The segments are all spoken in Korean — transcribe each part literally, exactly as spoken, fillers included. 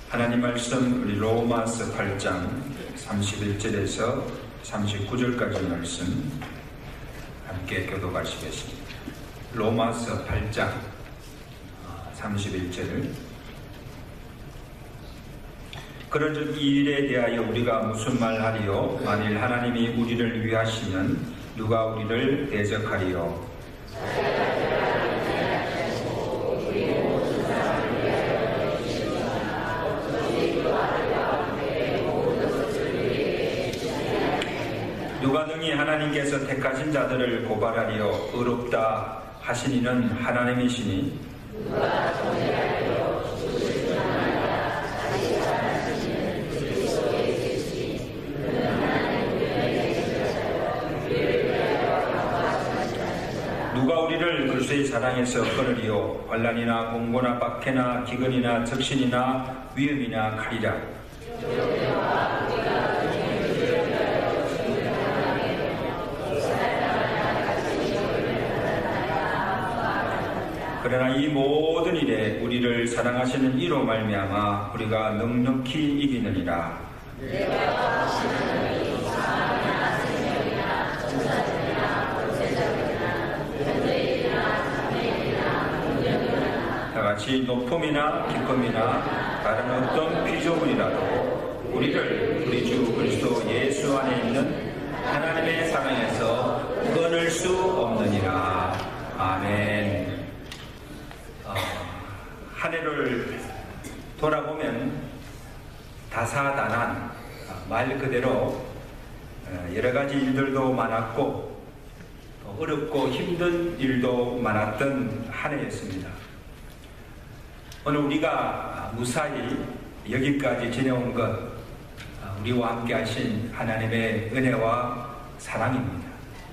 하나님 말씀 우리 로마서 팔 장 삼십일 절에서 삼십구 절까지 말씀 함께 교독하시겠습니다. 로마서 팔 장 삼십일 절. 그런즉 이 일에 대하여 우리가 무슨 말하리요? 만일 하나님이 우리를 위하시면 누가 우리를 대적하리요? 누가 능히 하나님께서 택하신 자들을 고발하리요? 의롭다 하시니는 하나님이시니 누가 정죄하리요? 죽으신 하나님과 다시 살아나시는 그리스도의 계시니 그는 하나님 우리를 대적하여 우리를 위하여 강화하시나이다. 누가 우리를 그리스도의 사랑에서 끊으리요? 환난이나 공고나 박해나 기근이나 적신이나 위험이나 칼이라. 그러나 이 모든 일에 우리를 사랑하시는 이로 말미암아 우리가 넉넉히 이기느니라. 다같이 높음이나 기쁨이나 다른 어떤 피조물이라도 우리를 우리 주 그리스도 예수 안에 있는 하나님의 사랑에서 끊을 수 없느니라. 아멘. 한 해를 돌아보면 다사다난, 말 그대로 여러 가지 일들도 많았고 어렵고 힘든 일도 많았던 한 해였습니다. 오늘 우리가 무사히 여기까지 지내온 것, 우리와 함께 하신 하나님의 은혜와 사랑입니다.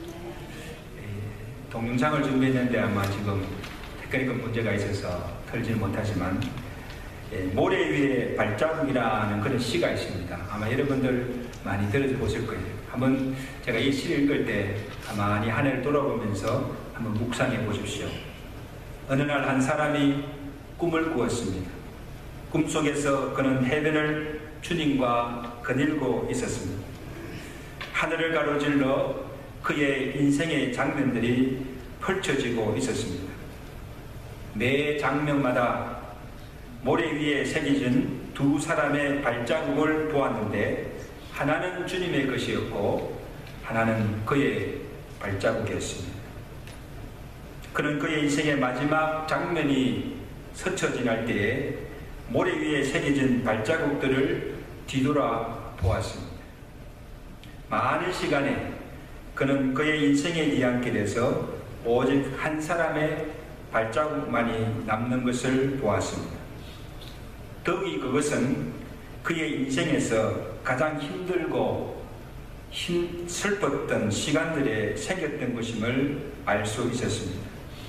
동영상을 준비했는데 아마 지금 테크니컬 문제가 있어서 털지 못하지만 예, 모래 위에 발자국이라는 그런 시가 있습니다. 아마 여러분들 많이 들어보실 거예요. 한번 제가 이 시를 읽을 때 가만히 한 해를 돌아보면서 한번 묵상해 보십시오. 어느 날 한 사람이 꿈을 꾸었습니다. 꿈속에서 그는 해변을 주님과 거닐고 있었습니다. 하늘을 가로질러 그의 인생의 장면들이 펼쳐지고 있었습니다. 매 장면마다 모래 위에 새겨진 두 사람의 발자국을 보았는데 하나는 주님의 것이었고 하나는 그의 발자국이었습니다. 그는 그의 인생의 마지막 장면이 스쳐 지날 때에 모래 위에 새겨진 발자국들을 뒤돌아 보았습니다. 많은 시간에 그는 그의 인생의 뒤안길에서 오직 한 사람의 발자국만이 남는 것을 보았습니다. 더욱이 그것은 그의 인생에서 가장 힘들고 힘, 슬펐던 시간들에 생겼던 것임을 알 수 있었습니다.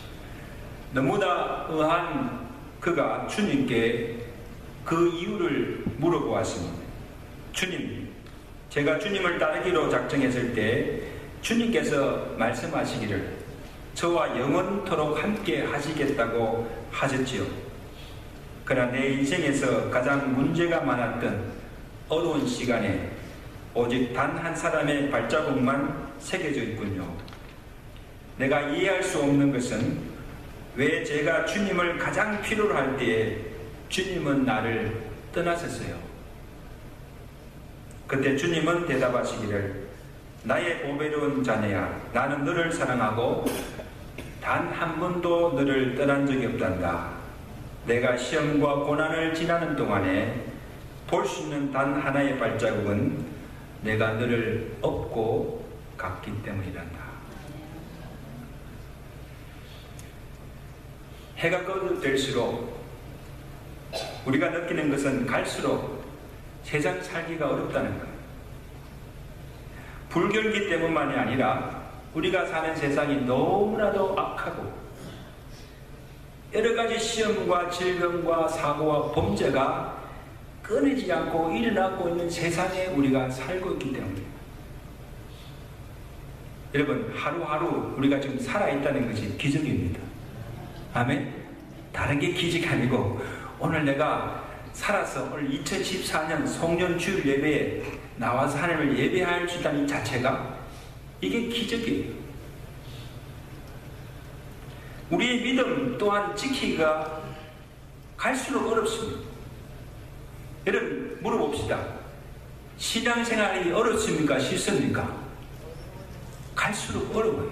너무나 의한 그가 주님께 그 이유를 물어보았습니다. 주님, 제가 주님을 따르기로 작정했을 때 주님께서 말씀하시기를 저와 영원토록 함께 하시겠다고 하셨지요. 그러나 내 인생에서 가장 문제가 많았던 어려운 시간에 오직 단 한 사람의 발자국만 새겨져 있군요. 내가 이해할 수 없는 것은 왜 제가 주님을 가장 필요로 할 때에 주님은 나를 떠나셨어요. 그때 주님은 대답하시기를 나의 보배로운 자네야, 나는 너를 사랑하고 단 한 번도 너를 떠난 적이 없단다. 내가 시험과 고난을 지나는 동안에 볼 수 있는 단 하나의 발자국은 내가 너를 업고 갔기 때문이란다. 해가 거듭될수록 우리가 느끼는 것은 갈수록 세상 살기가 어렵다는 거예요. 불결기 때문만이 아니라 우리가 사는 세상이 너무나도 악하고 여러 가지 시험과 질병과 사고와 범죄가 끊이지 않고 일어나고 있는 세상에 우리가 살고 있기 때문입니다. 여러분, 하루하루 우리가 지금 살아있다는 것이 기적입니다. 아멘? 다른 게 기적이 아니고 오늘 내가 살아서 오늘 이천십사 년 송년 주일 예배에 나와서 하나님을 예배할 수 있다는 이 자체가 이게 기적이에요. 우리의 믿음 또한 지키기가 갈수록 어렵습니다. 여러분 물어봅시다. 신앙생활이 어렵습니까? 쉽습니까? 갈수록 어려워요.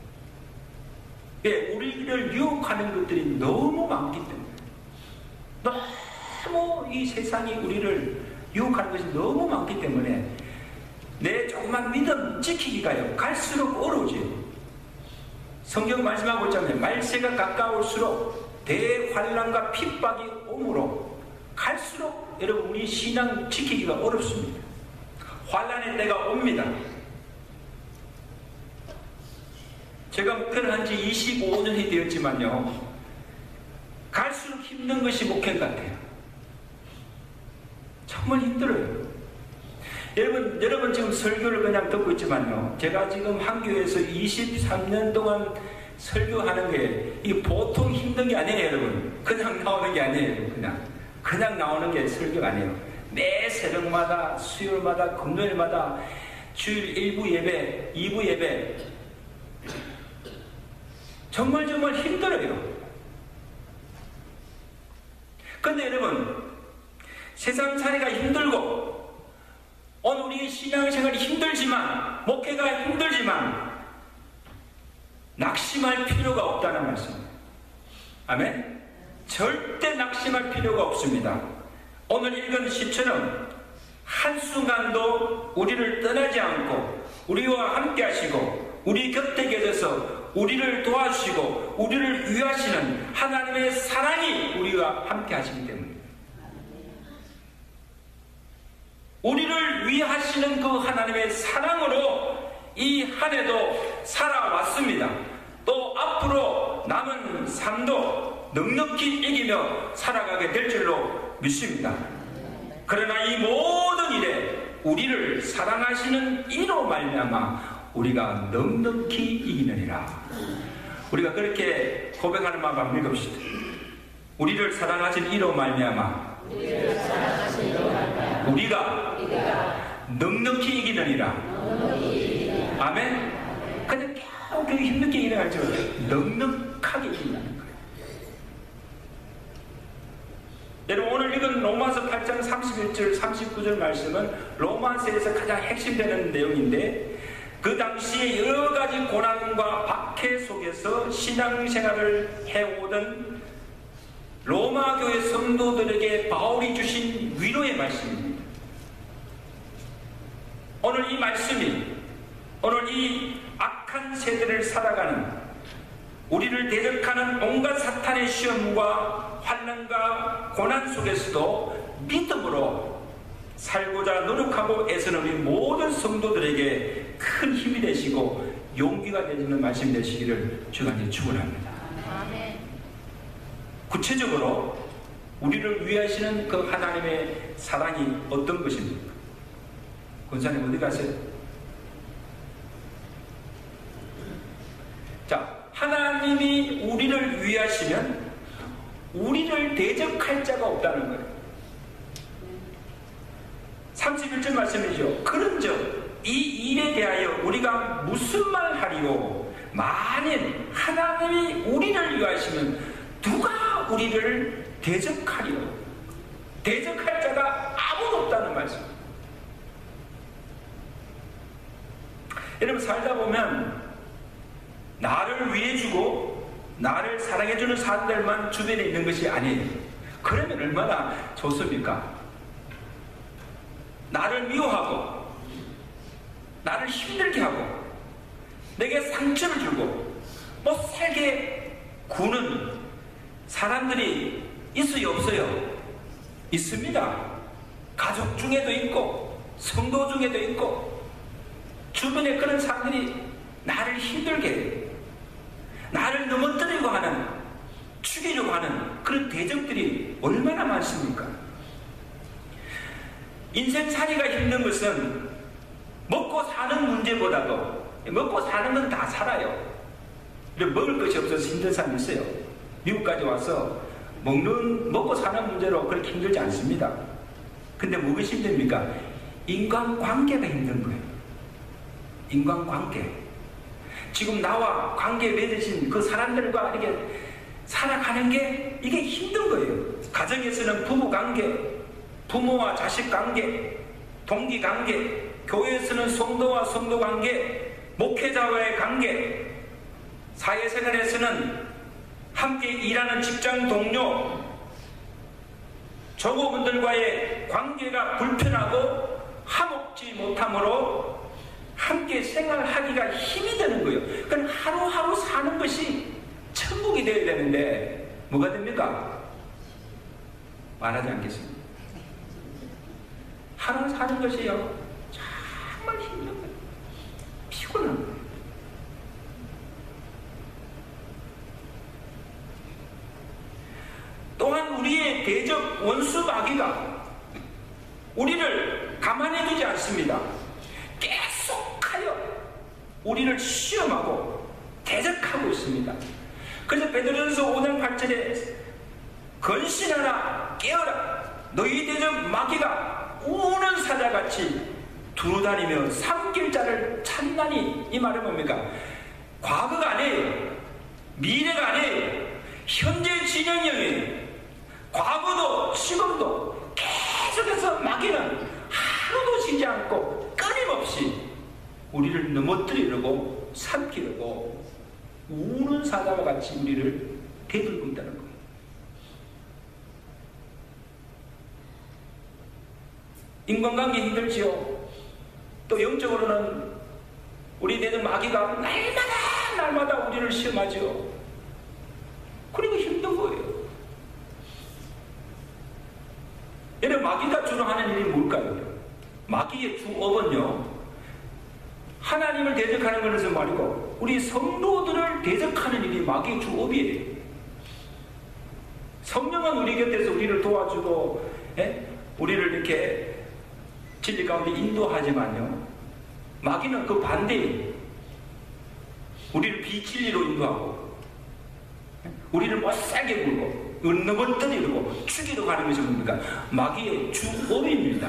왜? 우리를 유혹하는 것들이 너무 많기 때문에, 너무 이 세상이 우리를 유혹하는 것이 너무 많기 때문에 내 조그만 믿음 지키기가요 갈수록 어려워져요. 성경 말씀하고 있잖아요. 말세가 가까울수록 대환난과 핍박이 오므로 갈수록 여러분 우리 신앙 지키기가 어렵습니다. 환난의 때가 옵니다. 제가 목회를 한 지 이십오 년이 되었지만요, 갈수록 힘든 것이 목회 같아요. 정말 힘들어요. 여러분, 여러분 지금 설교를 그냥 듣고 있지만요, 제가 지금 한 교회에서 이십삼 년 동안 설교하는 게 이게 보통 힘든 게 아니에요. 여러분 그냥 나오는 게 아니에요. 그냥 그냥 나오는 게 설교가 아니에요. 매 새벽마다, 수요일마다, 금요일마다, 주일 일 부 예배, 이 부 예배, 정말 정말 힘들어요. 근데 여러분, 세상 살이가 힘들고 오늘 우리의 신앙생활이 힘들지만, 목회가 힘들지만 낙심할 필요가 없다는 말씀입니다. 아멘? 절대 낙심할 필요가 없습니다. 오늘 읽은 시처럼 한순간도 우리를 떠나지 않고 우리와 함께 하시고 우리 곁에 계셔서 우리를 도와주시고 우리를 위하시는 하나님의 사랑이 우리와 함께 하시기 때문입니다. 우리를 위하시는 그 하나님의 사랑으로 이 한 해도 살아왔습니다. 또 앞으로 남은 삶도 넉넉히 이기며 살아가게 될 줄로 믿습니다. 그러나 이 모든 일에 우리를 사랑하시는 이로 말미암아 우리가 넉넉히 이기느니라. 우리가 그렇게 고백하는 마음 한번 읽읍시다. 우리를 사랑하신 이로 말미암아 우리가 넉넉히 이기느니라. 아멘. 근데 겨우 그 힘들게 일어날 줄 넉넉하게 이긴다는 거예요. 여러분 오늘 읽은 로마서 팔 장 삼십일 절 삼십구 절 말씀은 로마서에서 가장 핵심되는 내용인데, 그 당시에 여러 가지 고난과 박해 속에서 신앙생활을 해오던 로마 교회 성도들에게 바울이 주신 위로의 말씀입니다. 오늘 이 말씀이 오늘 이 악한 세대를 살아가는 우리를 대적하는 온갖 사탄의 시험과 환난과 고난 속에서도 믿음으로 살고자 노력하고 애쓰는 우리 모든 성도들에게 큰 힘이 되시고 용기가 되시는 말씀 되시기를 주가 축원합니다. 구체적으로 우리를 위하시는 그 하나님의 사랑이 어떤 것입니까? 권사님 어디 가세요? 자, 하나님이 우리를 위하시면 우리를 대적할 자가 없다는 거예요. 삼십일 절 말씀이죠. 그런즉 이 일에 대하여 우리가 무슨 말 하리요? 만일 하나님이 우리를 위하시면 누가 우리를 대적하리요? 대적할 자가 아무도 없다는 말씀. 여러분 살다 보면 나를 위해주고 나를 사랑해주는 사람들만 주변에 있는 것이 아니에요. 그러면 얼마나 좋습니까? 나를 미워하고 나를 힘들게 하고 내게 상처를 주고 못 살게 구는 사람들이 있어요 없어요? 있습니다. 가족 중에도 있고 성도 중에도 있고 주변에 그런 사람들이 나를 힘들게 해요. 나를 넘어뜨리고 하는, 죽이려고 하는 그런 대적들이 얼마나 많습니까? 인생살이가 힘든 것은 먹고 사는 문제보다도, 먹고 사는 건 다 살아요. 먹을 것이 없어서 힘든 사람이 있어요. 미국까지 와서 먹는, 먹고 사는 문제로 그렇게 힘들지 않습니다. 근데 무엇이 힘듭니까? 인간관계가 힘든 거예요. 인간관계. 지금 나와 관계 맺으신 그 사람들과 이렇게 살아가는 게 이게 힘든 거예요. 가정에서는 부부관계, 부모와 자식관계, 동기관계, 교회에서는 성도와 성도관계, 목회자와의 관계, 사회생활에서는 함께 일하는 직장 동료, 조고분들과의 관계가 불편하고 화목지 못함으로 함께 생활하기가 힘이 드는 거예요. 그럼 하루하루 사는 것이 천국이 되어야 되는데 뭐가 됩니까? 말하지 않겠습니다. 하루 사는 것이요 정말 힘든 거예요. 피곤한 거예요. 또한 우리의 대적 원수 마귀가 우리를 가만히 두지 않습니다. 계속하여 우리를 시험하고 대적하고 있습니다. 그래서 베드로전서 오 장 팔 절에 건신하라 깨어라 너희 대적 마귀가 우는 사자같이 두루다니며 삼킬 자를 찾나니. 이 말은 뭡니까? 과거가 아니에요. 미래가 아니에요. 현재 진행형이에요. 과거도 지금도 계속해서 마귀는 하루도 쉬지 않고 끊임없이 우리를 넘어뜨리려고 삼키려고 우는 사자와 같이 우리를 대들고 있다는 거예요. 인간관계 힘들지요. 또 영적으로는 우리 내는 마귀가 날마다 날마다 우리를 시험하지요. 그리고 힘든 거예요. 얘는 마귀가 주로 하는 일이 뭘까요? 마귀의 주업은요, 하나님을 대적하는 것은 말이고 우리 성도들을 대적하는 일이 마귀의 주업이에요. 성령은 우리 곁에서 우리를 도와주고 에? 우리를 이렇게 진리 가운데 인도하지만요, 마귀는 그 반대예요. 우리를 비진리로 인도하고 우리를 못살게 굴고 넘어뜨리고 죽이러 가는 것이 뭡니까? 마귀의 주업입니다.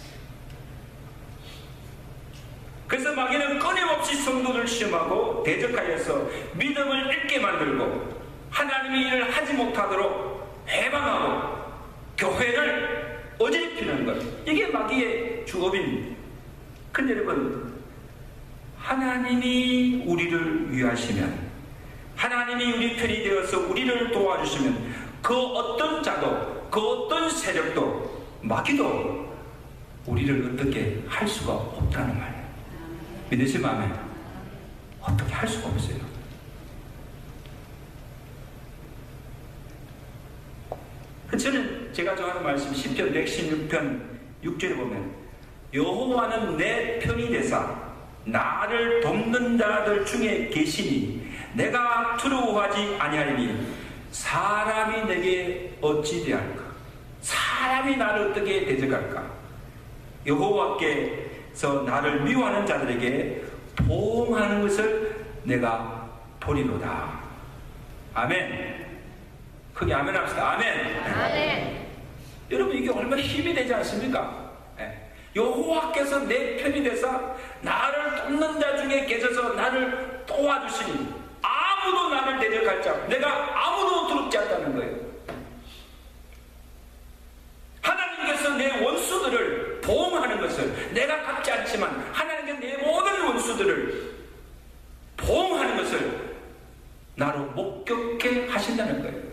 그래서 마귀는 끊임없이 성도를 시험하고 대적하여서 믿음을 잃게 만들고 하나님의 일을 하지 못하도록 해방하고 교회를 어지럽히는 것, 이게 마귀의 주업입니다. 근데 여러분, 하나님이 우리를 위하시면, 하나님이 우리 편이 되어서 우리를 도와주시면 그 어떤 자도, 그 어떤 세력도, 마귀도 우리를 어떻게 할 수가 없다는 말이에요. 믿으시면 아멘. 어떻게 할 수가 없어요. 저는 제가 좋아하는 말씀 시편 백십육 편 육 절에 보면 여호와는 내 편이 되사 나를 돕는 자들 중에 계시니 내가 두려워하지 아니하리니 사람이 내게 어찌 대할까? 사람이 나를 어떻게 대적할까? 여호와께서 나를 미워하는 자들에게 보응하는 것을 내가 보리로다. 아멘. 크게 아멘 합시다. 아멘. 아멘. 여러분, 이게 얼마나 힘이 되지 않습니까? 예. 여호와께서 내 편이 되사 나를 돕는 자 중에 계셔서 나를 도와주시니 아무도 나를 대적할 자, 내가 아무도 두렵지 않다는 거예요. 하나님께서 내 원수들을 보응하는 것을, 내가 갚지 않지만 하나님께서 내 모든 원수들을 보응하는 것을 나로 목격해 하신다는 거예요.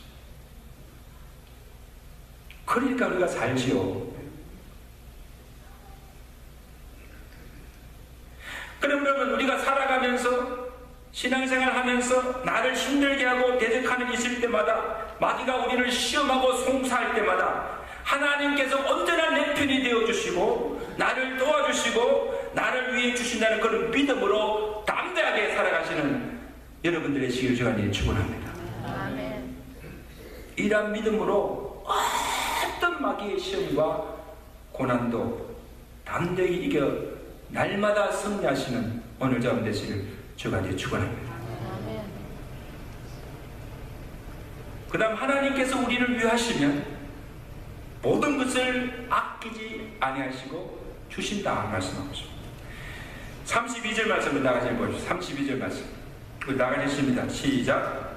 그러니까 우리가 살지요. 그러면 우리가 살아가면서 신앙생활 하면서 나를 힘들게 하고 대적하는 있을 때마다, 마귀가 우리를 시험하고 송사할 때마다 하나님께서 언제나 내 편이 되어주시고 나를 도와주시고 나를 위해 주신다는 그런 믿음으로 담대하게 살아가시는 여러분들의 시길 주간에 축원합니다. 아멘. 이러한 믿음으로 어떤 마귀의 시험과 고난도 담대히 이겨 날마다 승리하시는 오늘 자음 되시길 주간에 축원합니다. 그 다음 하나님께서 우리를 위하시면 모든 것을 아끼지 아니하시고 주신다 말씀하고 있습니다. 삼십이 절 말씀을 나가시 보십시오. 삼십이 절 말씀 우리 나가겠습니다. 시작.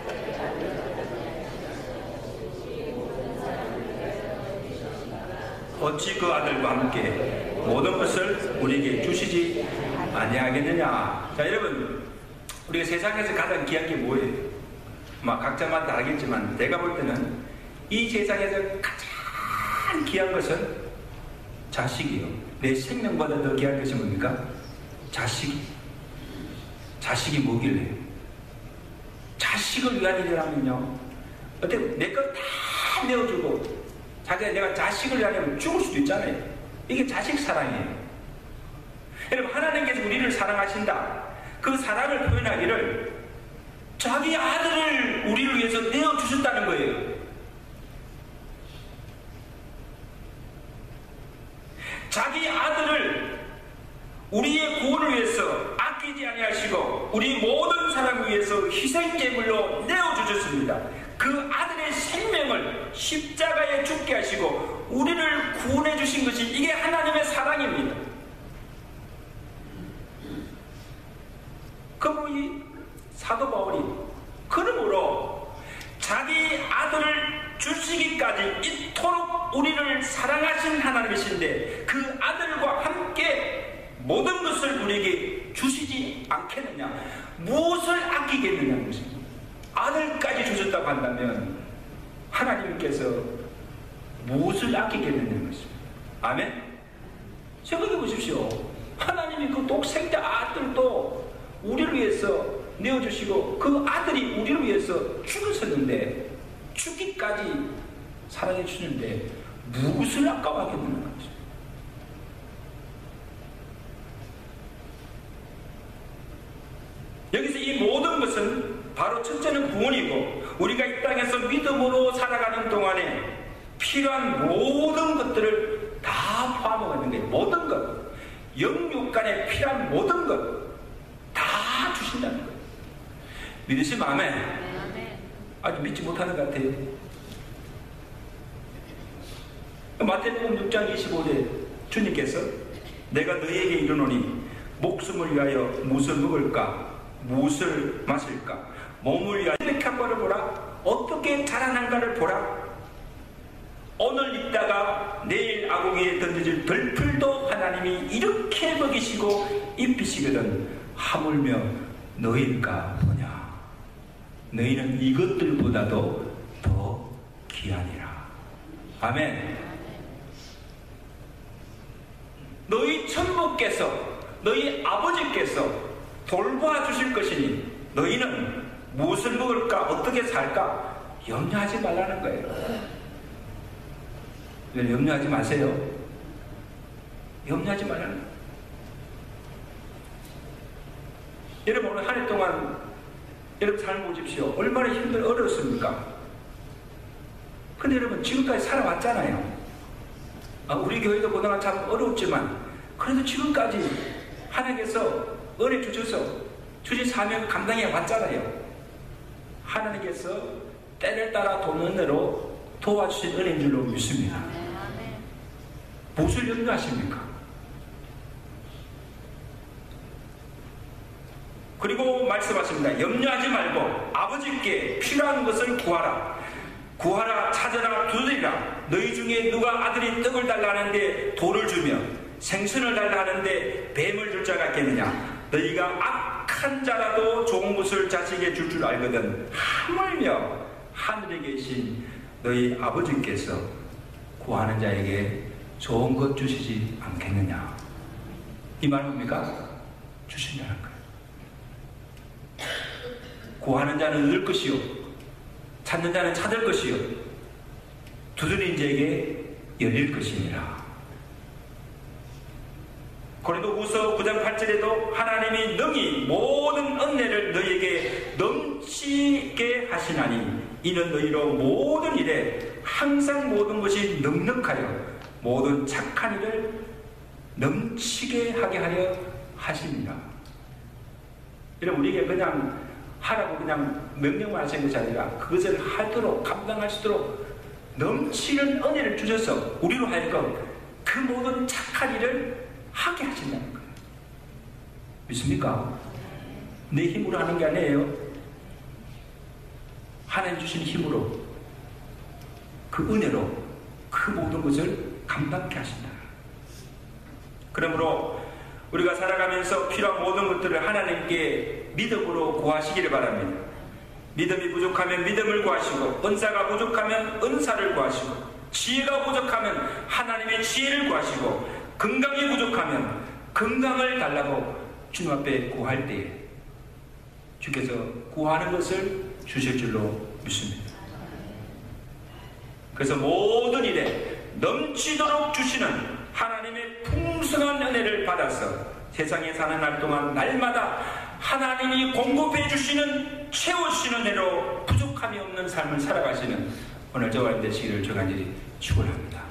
어찌 그 아들과 함께 모든 것을 우리에게 주시지 아니하겠느냐. 자, 여러분, 우리가 세상에서 가장 귀한 게 뭐예요? 막 각자마다 알겠지만 내가 볼 때는 이 세상에서 가장 귀한 것은 자식이요. 내 생명보다 더 귀한 것이 뭡니까? 자식이. 자식이 뭐길래? 자식을 위한 일이라면요, 어때? 내 것 다 내어주고 자기가 내가 자식을 위하면 죽을 수도 있잖아요. 이게 자식 사랑이에요. 여러분, 하나님께서 우리를 사랑하신다. 그 사랑을 표현하기를 자기 아들을 우리를 위해서 내어주셨다는 거예요. 자기 아들을 우리의 구원을 위해서 아끼지 아니하시고 우리 모든 사람을 위해서 희생제물로 내어주셨습니다. 그 아들의 생명을 십자가에 죽게 하시고 우리를 구원해 주신 것이 이게 하나님의 사랑입니다. 그러므로 이 사도 바울이 그러므로 자기 아들을 주시기까지 이토록 우리를 사랑하신 하나님이신데 그 아들과 함께 모든 것을 우리에게 주시지 않겠느냐, 무엇을 아끼겠느냐는 것입니다. 아들까지 주셨다고 한다면 하나님께서 무엇을 아끼겠느냐는 것입니다. 아멘? 생각해 보십시오. 하나님이 그 독생자 아들도 우리를 위해서 내어주시고 그 아들이 우리를 위해서 죽으셨는데 죽기까지 사랑해 주시는데 무엇을 아까워하겠느냐는 것입니다. 여기서 이 모든 것은 바로 첫째는 구원이고 우리가 이 땅에서 믿음으로 살아가는 동안에 필요한 모든 것들을 다 포함하고 있는 거예요. 모든 것, 영육 간에 필요한 모든 것 다 주신다는 거예요. 믿으시면 아멘. 아직 믿지 못하는 것 같아요. 마태복음 육 장 이십오 절 주님께서 내가 너희에게 이르노니 목숨을 위하여 무엇을 먹을까 무엇을 마실까 몸을 위하여 택한 바를 보라 어떻게 자라난가를 보라 오늘 있다가 내일 아궁이에 던져질 들풀도 하나님이 이렇게 먹이시고 입히시거든 하물며 너희일까 보냐 너희는 이것들보다도 더 귀하니라. 아멘. 너희 천부께서 너희 아버지께서 돌보아 주실 것이니 너희는 무엇을 먹을까 어떻게 살까 염려하지 말라는 거예요. 염려하지 마세요. 염려하지 말라는 거예요. 여러분 오늘 한 해 동안 여러분 삶 보십시오. 얼마나 힘들 어려웠습니까? 근데 여러분 지금까지 살아왔잖아요. 아, 우리 교회도 그동안 참 어려웠지만 그래도 지금까지 하나님께서 은혜 주셔서 주신 사명 감당해 왔잖아요. 하나님께서 때를 따라 돕는 대로 도와주신 은혜인 줄로 믿습니다. 무엇을 염려하십니까? 그리고 말씀하십니다. 염려하지 말고 아버지께 필요한 것을 구하라. 구하라 찾아라 두드리라. 너희 중에 누가 아들이 떡을 달라 하는데 돌을 주며 생선을 달라 하는데 뱀을 줄 자가 있겠느냐. 너희가 악한 자라도 좋은 것을 자식에게 줄 줄 알거든 하물며 하늘에 계신 너희 아버지께서 구하는 자에게 좋은 것 주시지 않겠느냐. 이 말 뭡니까? 주신다는 거예요. 구하는 자는 얻을 것이요 찾는 자는 찾을 것이요 두드리는 자에게 열릴 것이니라. 고린도후서 구 장 팔 절에도 하나님이 능히 모든 은혜를 너희에게 넘치게 하시나니 이는 너희로 모든 일에 항상 모든 것이 넉넉하여 모든 착한 일을 넘치게 하게 하려 하십니다. 여러분 우리에게 그냥 하라고 그냥 명령만 하시는 것이 아니라 그것을 하도록 감당할 수 있도록 넘치는 은혜를 주셔서 우리로 하여금 그 모든 착한 일을 하게 하신다는 거예요. 믿습니까? 내 힘으로 하는 게 아니에요. 하나님 주신 힘으로, 그 은혜로 그 모든 것을 감당케 하신다. 그러므로 우리가 살아가면서 필요한 모든 것들을 하나님께 믿음으로 구하시기를 바랍니다. 믿음이 부족하면 믿음을 구하시고, 은사가 부족하면 은사를 구하시고, 지혜가 부족하면 하나님의 지혜를 구하시고, 건강이 부족하면 건강을 달라고 주님 앞에 구할 때에 주께서 구하는 것을 주실 줄로 믿습니다. 그래서 모든 일에 넘치도록 주시는 하나님의 풍성한 은혜를 받아서 세상에 사는 날 동안 날마다 하나님이 공급해 주시는, 채워주시는 은혜로 부족함이 없는 삶을 살아가시는 오늘 저와 되시기를 주간절히 축원합니다.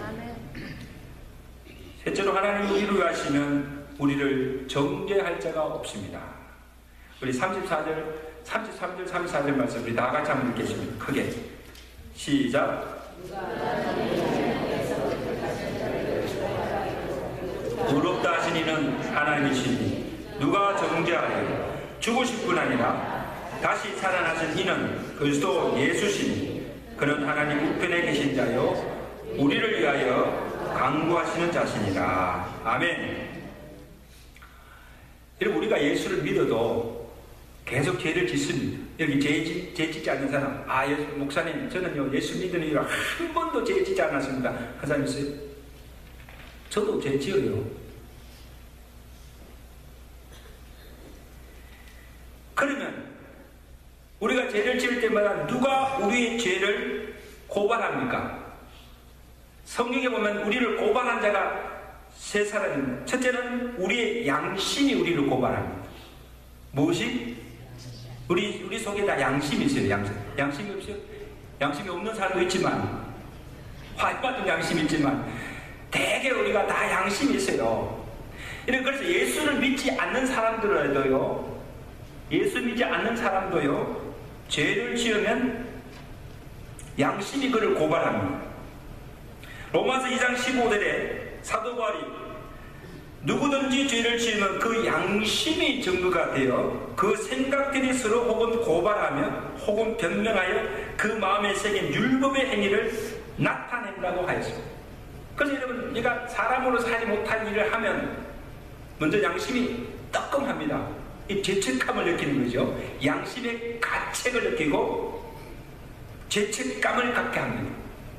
셋째로, 하나님 우리를 위하시면 우리를 정죄할 자가 없습니다. 우리 삼십사 절, 삼십삼 절, 삼십사 절 말씀 우리 다 같이 한번 읽겠습니다. 크게 시작. 의롭다 하신 이는 하나님이시니 누가 정죄하리요? 죽으실 뿐 아니라 다시 살아나신 이는 그리스도 예수시니 그는 하나님 우편에 계신 자요 우리를 위하여 강구하시는 자시니라. 아멘. 여러분, 우리가 예수를 믿어도 계속 죄를 짓습니다. 여기 죄, 짓, 죄 짓지 않는 사람, 아, 예수, 목사님, 저는요, 예수 믿는 이유로 한 번도 죄 짓지 않았습니다. 그 사람 있어요? 저도 죄 지어요. 그러면, 우리가 죄를 지을 때마다 누가 우리의 죄를 고발합니까? 성경에 보면 우리를 고발한 자가 세 사람입니다. 첫째는 우리의 양심이 우리를 고발합니다. 무엇이? 우리, 우리 속에 다 양심이 있어요. 양심. 양심이 없어요? 양심이 없는 사람도 있지만, 화해받은 양심이 있지만, 대개 우리가 다 양심이 있어요. 그래서 예수를 믿지 않는 사람들에도요, 예수 믿지 않는 사람도요, 죄를 지으면 양심이 그를 고발합니다. 로마서 이 장 십오 절에 사도 바울이 누구든지 죄를 지으면 그 양심이 증거가 되어 그 생각들이 서로 혹은 고발하며 혹은 변명하여 그 마음에 새긴 율법의 행위를 나타낸다고 하였습니다. 그래서 여러분, 내가 사람으로서 하지 못할 일을 하면 먼저 양심이 뜨끔합니다. 이 죄책감을 느끼는 거죠. 양심의 가책을 느끼고 죄책감을 갖게 합니다.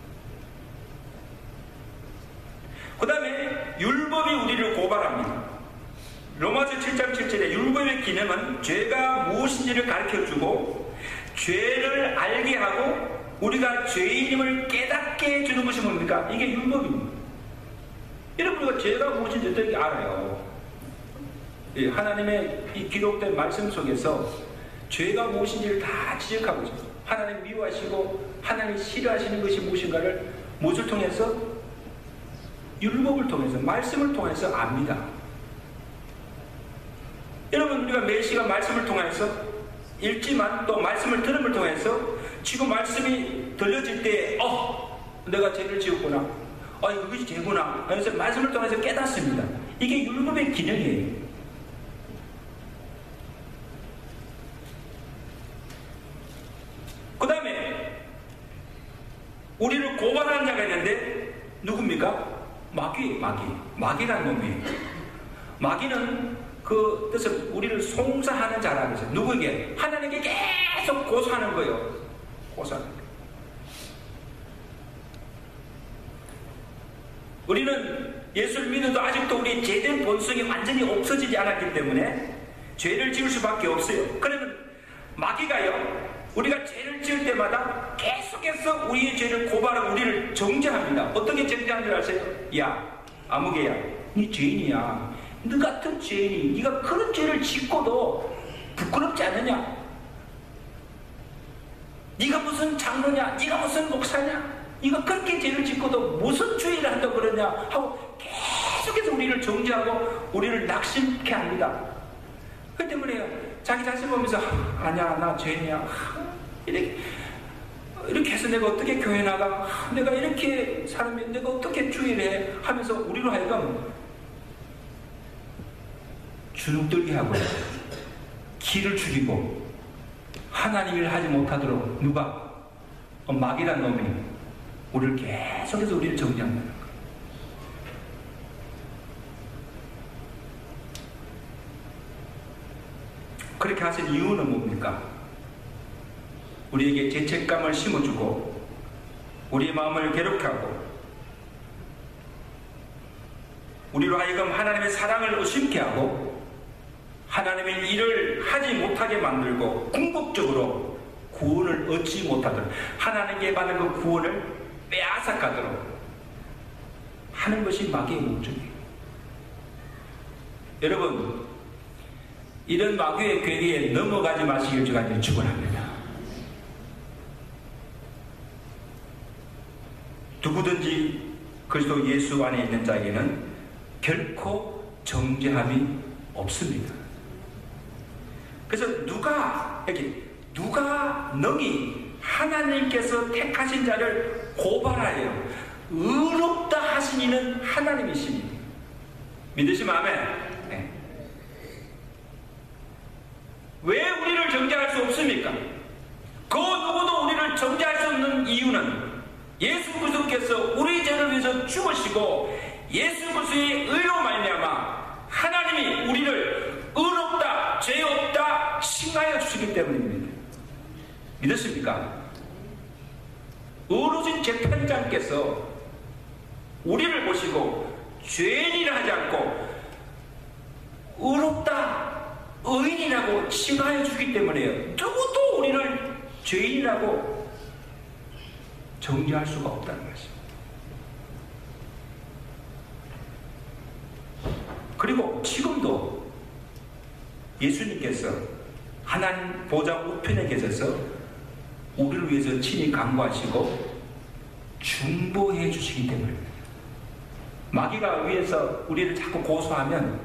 그 다음에 율법이 우리를 고발합니다. 로마서 칠 장 칠 절에 율법의 기능은 죄가 무엇인지를 가르쳐주고 죄를 알게 하고 우리가 죄인임을 깨닫게 해주는 것이 뭡니까? 이게 율법입니다. 여러분, 우리가 죄가 무엇인지 어떻게 알아요? 하나님의 이 기록된 말씀 속에서 죄가 무엇인지를 다 지적하고 있어요. 하나님 미워하시고 하나님 싫어하시는 것이 무엇인가를 무엇을 통해서? 율법을 통해서, 말씀을 통해서 압니다. 여러분, 우리가 매 시간 말씀을 통해서 읽지만 또 말씀을 들음을 통해서 지금 말씀이 들려질 때, 어, 내가 죄를 지었구나. 아, 이것이 죄구나. 그래서 말씀을 통해서 깨닫습니다. 이게 율법의 기능이에요. 그 다음에 우리를 고발하는 자가 있는데 누굽니까? 마귀, 마귀. 마귀라는 놈이에요. 마귀는 그 뜻을 우리를 송사하는 자라고 해서 누구에게? 하나님께 계속 고소하는 거예요. 고소하는 거예요. 우리는 예수를 믿어도 아직도 우리의 죄된 본성이 완전히 없어지지 않았기 때문에 죄를 지을 수밖에 없어요. 그러면 마귀가요, 우리가 죄를 지을 때마다 계속해서 우리의 죄를 고발하고 우리를 정죄합니다. 어떻게 정죄하는 줄 아세요? 야, 아무개야, 네 죄인이야. 너 같은 죄인이 네가 그런 죄를 짓고도 부끄럽지 않느냐? 네가 무슨 장로냐? 네가 무슨 목사냐? 네가 그렇게 죄를 짓고도 무슨 죄를 한다고 그러냐? 하고 계속해서 우리를 정죄하고 우리를 낙심케 합니다. 그 때문에 자기 자신 보면서 아, 아니야 나 죄인이야 아, 이렇게 이렇게 해서 내가 어떻게 교회 나가 아, 내가 이렇게 사람이 내가 어떻게 주일해 하면서 우리로 하여금 주눅들게 하고 기를 죽이고 하나님 일 하지 못하도록 누가 마귀란 놈이 우리를 계속해서 우리를 정죄한다는 거예요. 그렇게 하신 이유는 뭡니까? 우리에게 죄책감을 심어주고 우리의 마음을 괴롭히고 우리로 하여금 하나님의 사랑을 의심케 하고 하나님의 일을 하지 못하게 만들고 궁극적으로 구원을 얻지 못하도록 하나님께 받은 그 구원을 빼앗아가도록 하는 것이 마귀의 목적이에요. 여러분 이런 마귀의 괴리에 넘어가지 마시길 제가 축원합니다. 누구든지 그리스도 예수 안에 있는 자에게는 결코 정죄함이 없습니다. 그래서 누가 이렇게 누가 능히 하나님께서 택하신 자를 고발하여 의롭다 하신 이는 하나님이시니 믿으시면 아멘. 네. 왜 우리를 정죄할 수 없습니까? 그 누구도 우리를 정죄할 수 없는 이유는 예수 그리스도께서 우리 죄를 위해서 죽으시고 예수 그리스도의 의로 말미암아 하나님이 우리를 의롭다 죄 없다 칭하여 주시기 때문입니다. 믿으십니까? 의로우신 재판장께서 우리를 보시고 죄인이라 하지 않고 의롭다 의인이라고 칭하여 주기 때문에요. 누구도 우리를 죄인이라고 정죄할 수가 없다는 것입니다. 그리고 지금도 예수님께서 하나님 보좌 우편에 계셔서 우리를 위해서 친히 간구하시고 중보해 주시기 때문입니다. 마귀가 위에서 우리를 자꾸 고소하면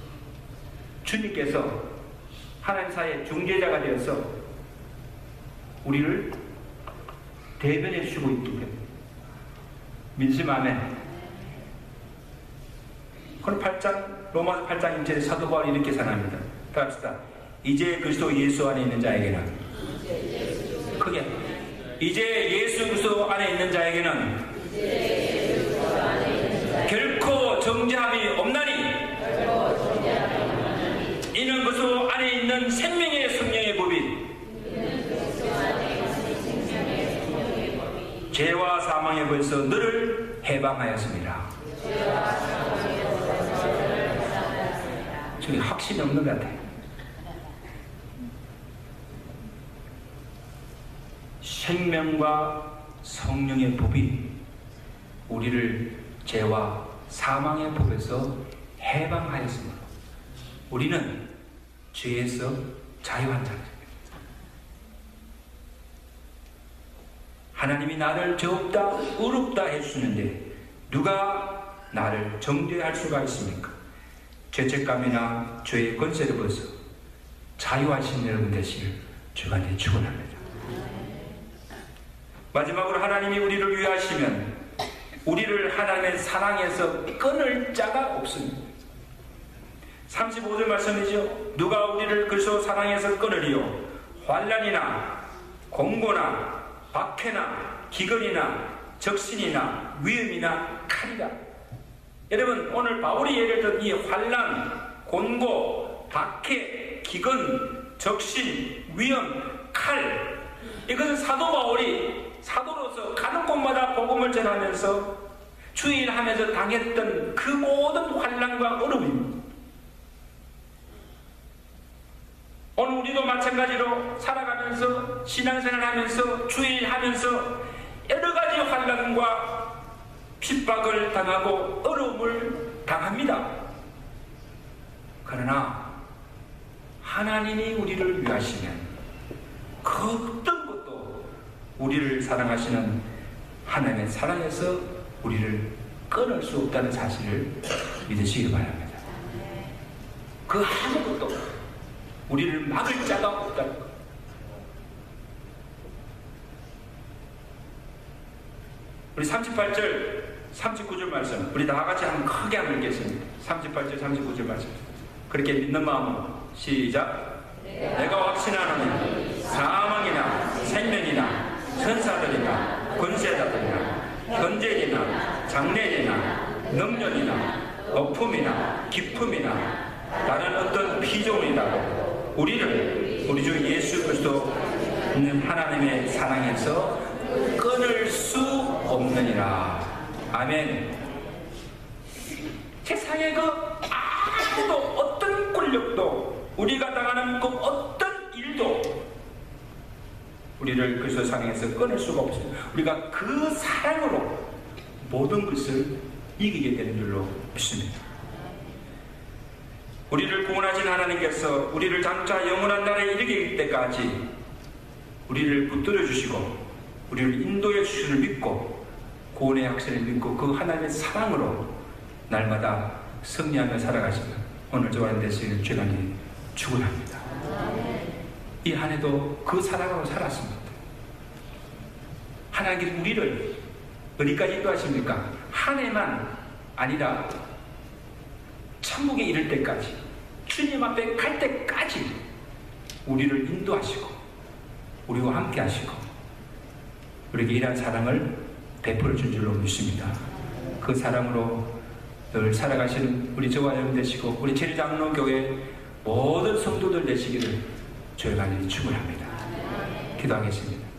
주님께서 하나님 사이의 중재자가 되어서 우리를 대변해 주시고 있기 때문에 믿으시면 아멘. 그럼 팔 장 로마서 팔 장 일 절에 사도 바울이 이렇게 선언합니다. 다 합시다. 이제 그리스도 예수 안에 있는 자에게는 크게 이제 예수 그리스도 안에 있는 자에게는 결코 정죄함이 없나니 이는 그리스도 안에 있는 생명의 성령의 법이 죄와 사망의 법에서 너를 해방하였습니다. 저기 확신이 없는 것 같아요. 생명과 성령의 법이 우리를 죄와 사망의 법에서 해방하였습니다. 우리는 죄에서 자유한 자입니다. 하나님이 나를 죄 없다, 의롭다 해주시는데 누가 나를 정죄할 수가 있습니까? 죄책감이나 죄의 권세를 벗어 자유하신 여러분 되시길 주가 내 축원합니다. 마지막으로 하나님이 우리를 위하시면 우리를 하나님의 사랑에서 끊을 자가 없습니다. 삼십오 절 말씀이죠. 누가 우리를 그리스도 사랑에서 끊으리요? 환난이나 공고나 박해나 기근이나 적신이나 위험이나 칼이다. 여러분 오늘 바울이 예를 든 이 환난, 곤고, 박해, 기근, 적신, 위험, 칼 이것은 사도 바울이 사도로서 가는 곳마다 복음을 전하면서 주일하면서 당했던 그 모든 환난과 어려움입니다. 오늘 우리도 마찬가지로 살아가면서 신앙생활하면서 주일하면서 여러 가지 환난과 핍박을 당하고 어려움을 당합니다. 그러나 하나님이 우리를 위하시면 그 어떤 것도 우리를 사랑하시는 하나님의 사랑에서 우리를 끊을 수 없다는 사실을 믿으시기 바랍니다. 그 아무것도 우리를 막을 자가 없다는 것. 우리 삼십팔 절, 삼십구 절 말씀, 우리 다 같이 한번 크게 한번 읽겠습니다. 삼십팔 절, 삼십구 절 말씀. 그렇게 믿는 마음으로 시작. 내가 확신하노니 사망이나 생명이나 천사들이나 권세자들이나 현재이나 장래이나 능력이나 높음이나 깊음이나 다른 어떤 피조물이라도 우리를 우리 주 예수 그리스도 있는 하나님의 사랑에서 끊을 수 없느니라. 아멘. 세상에 그 아무도 어떤 권력도 우리가 당하는 그 어떤 일도 우리를 그리스도 사랑에서 끊을 수가 없습니다. 우리가 그 사랑으로 모든 것을 이기게 되는 줄로 믿습니다. 우리를 구원하신 하나님께서 우리를 장차 영원한 날에 이르길 때까지 우리를 붙들어 주시고 우리를 인도해 주시는 믿고 구원의 약속을 믿고 그 하나님의 사랑으로 날마다 승리하며 살아가시면 오늘 저와 여러분 되시는 죄관이 축원합니다. 이 한 해도 그 사랑으로 살았습니다. 하나님께서 우리를 어디까지 인도하십니까? 한 해만 아니라 천국에 이를 때까지, 주님 앞에 갈 때까지 우리를 인도하시고 우리와 함께 하시고 우리에게 이러한 사랑을 베풀어 준 줄로 믿습니다. 그 사랑으로 늘 살아가시는 우리 저와 여러분 되시고 우리 제리장로교회 모든 성도들 되시기를 저희가 축원합니다. 기도하겠습니다.